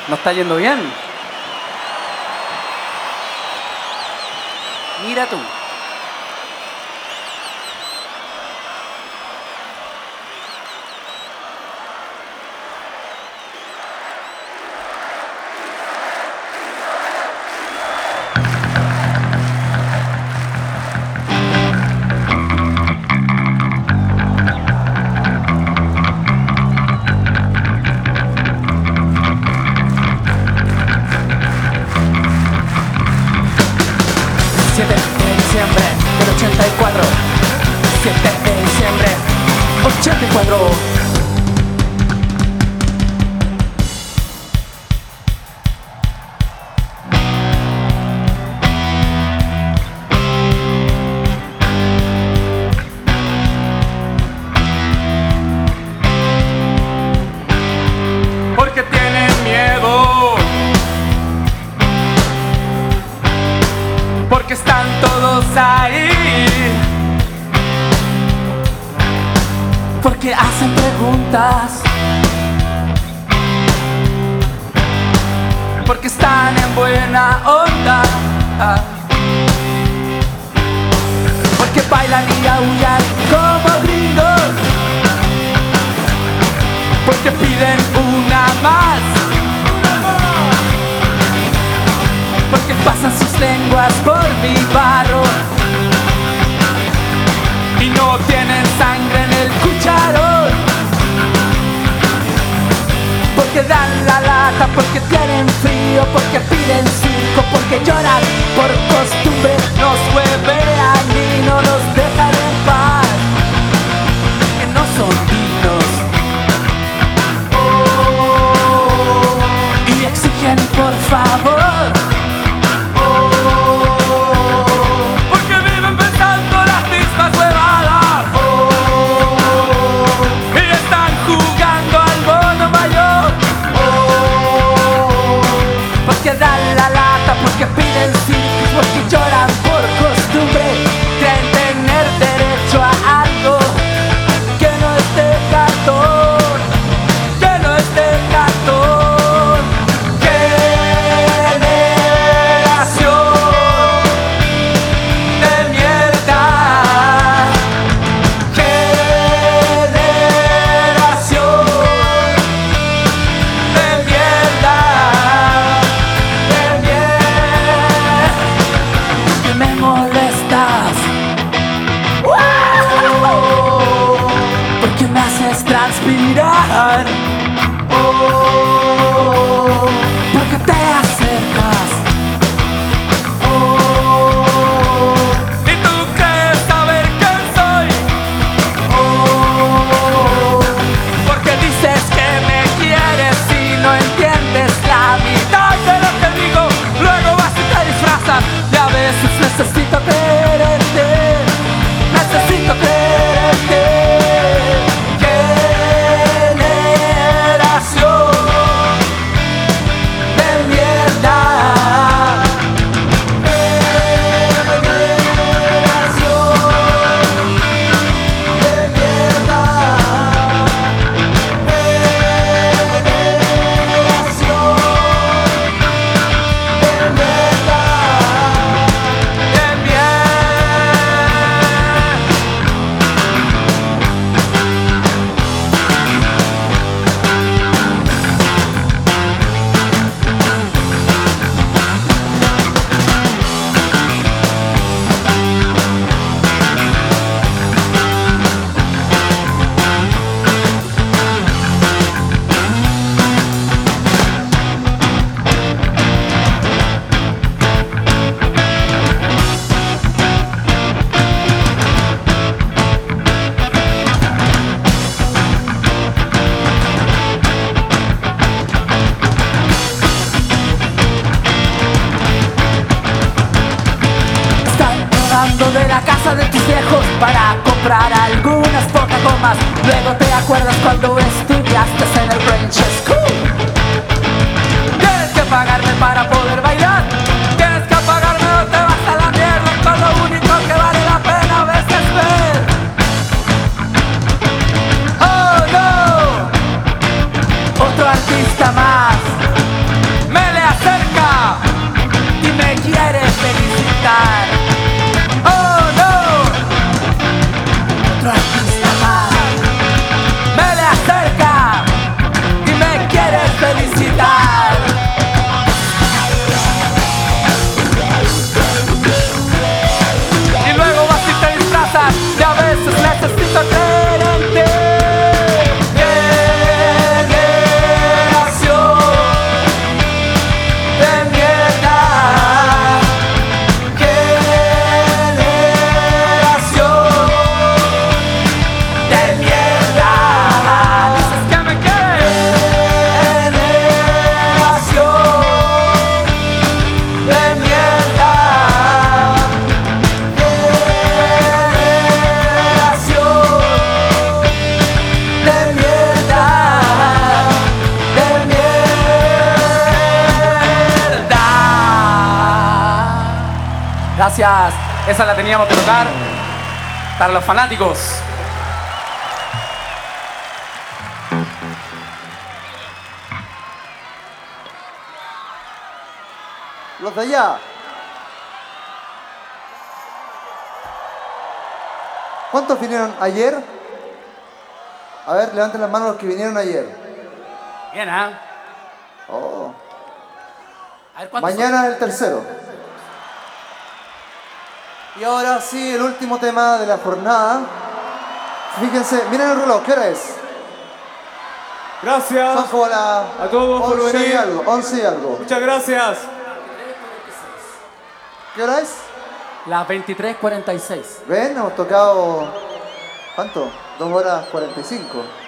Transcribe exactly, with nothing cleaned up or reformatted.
¿No está yendo bien? Mira tú. siete de diciembre del ochenta y cuatro, siete de diciembre ochenta y cuatro. Porque tienen miedo, porque están todos ahí, porque hacen preguntas, porque están en buena onda, porque bailan y aullan como gringos, porque piden una más, porque pasan sus lenguas por mi barro y no tienen sangre en el cucharón, porque dan la lata, porque tienen frío, porque piden circo, porque lloran por costumbre, nos huevean y no nos dejan en paz, que no son dignos, oh, y exigen por favor. Porque piden circos, porque lloran por costumbre, creen tener derecho a algo que no es de cartón, que no es de cartón. Generación de mierda, generación de mierda. Me molestas, oh, porque me haces transpirar, oh, porque te acercas, oh, y tú crees saber quién soy, oh, porque dices que me quieres y no entiendes la mitad de lo que digo, luego vas y te disfrazas. A veces necesito quererte, necesito quererte. Generación de mierda, generación de mierda, generación de mierda. De la casa de tus viejos para comprar algunas pocas gomas. Luego te acuerdas cuando estudiaste en el Grange School. Tienes que pagarme para poder bailar, tienes que pagarme o te vas a la mierda, con lo único que vale la pena a veces ver. Oh no, otro artista más. gracias. Esa la teníamos que tocar para los fanáticos. Los de allá. ¿Cuántos vinieron ayer? A ver, levanten las manos los que vinieron ayer. Bien, ¿ah? ¿eh? Oh. A ver, ¿cuántos Mañana son? es el tercero. Y ahora sí, el último tema de la jornada. Fíjense, miren el reloj, ¿qué hora es? Gracias Son como las a todos por once y venir. algo, once y algo. Muchas gracias. ¿Qué hora es? Las veintitrés cuarenta y seis. ¿Ven? Hemos tocado... ¿Cuánto? Dos horas cuarenta y cinco.